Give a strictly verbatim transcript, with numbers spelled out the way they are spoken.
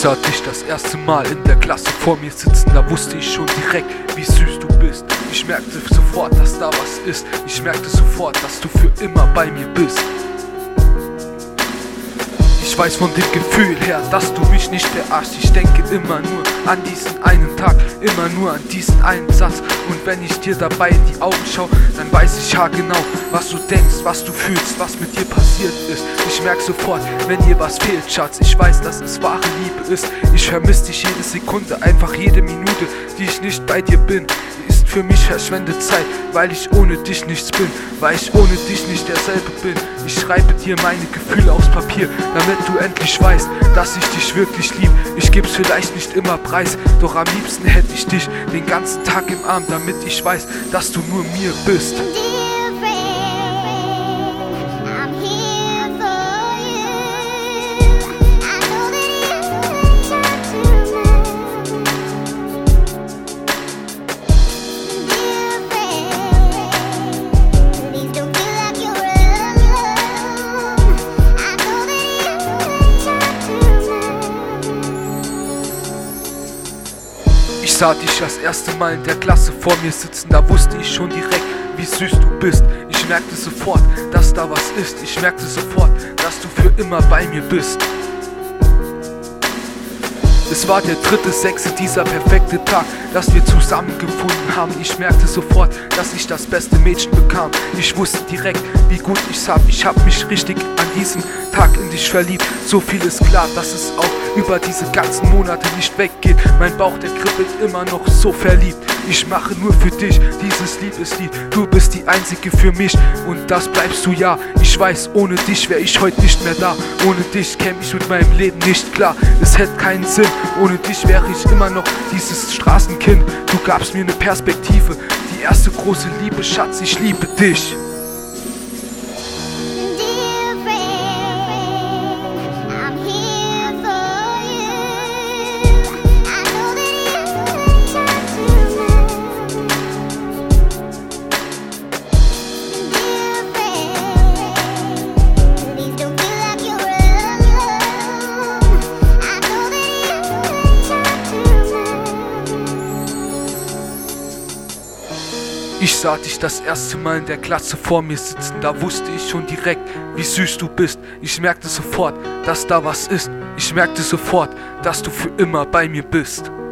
sah dich das erste Mal in der Klasse vor mir sitzen, da wusste ich schon direkt, wie süß du bist. Ich merkte sofort, dass da was ist. Ich merkte sofort, dass du für immer bei mir bist. Ich weiß von dem Gefühl her, dass du mich nicht verarschst. Ich denke immer nur an diesen einen Tag, immer nur an diesen einen Satz. Und wenn ich dir dabei in die Augen schaue, dann weiß ich haargenau, was du denkst, was du fühlst, was mit dir passiert ist. Ich merk sofort, wenn dir was fehlt, Schatz. Ich weiß, dass es wahre Liebe ist. Ich vermisse dich jede Sekunde, einfach jede Minute, die ich nicht bei dir bin, ist für mich verschwendete Zeit, weil ich ohne dich nichts bin, weil ich ohne dich nicht derselbe bin. Ich schreibe dir meine Gefühle aufs Papier, damit du endlich weißt, dass ich dich wirklich lieb. Ich geb's vielleicht nicht immer preis, doch am liebsten hätte ich dich den ganzen Tag im Arm, damit ich weiß, dass du nur mir bist. Ich sah dich das erste Mal in der Klasse vor mir sitzen, da wusste ich schon direkt, wie süß du bist. Ich merkte sofort, dass da was ist. Ich merkte sofort, dass du für immer bei mir bist. Es war der dritte, sechste, dieser perfekte Tag, dass wir zusammengefunden haben. Ich merkte sofort, dass ich das beste Mädchen bekam. Ich wusste direkt, wie gut ich's hab. Ich hab mich richtig an diesem Tag in dich verliebt. So viel ist klar, dass es auch über diese ganzen Monate nicht weggeht. Mein Bauch, der kribbelt immer noch so verliebt. Ich mache nur für dich dieses Liebeslied. Du bist die einzige für mich und das bleibst du, ja. Ich weiß, ohne dich wäre ich heute nicht mehr da. Ohne dich käme ich mit meinem Leben nicht klar. Es hätte keinen Sinn. Ohne dich wäre ich immer noch dieses Straßenkind. Du gabst mir eine Perspektive, die erste große Liebe, Schatz, ich liebe dich. Ich sah dich das erste Mal in der Klasse vor mir sitzen, da wusste ich schon direkt, wie süß du bist. Ich merkte sofort, dass da was ist. Ich merkte sofort, dass du für immer bei mir bist.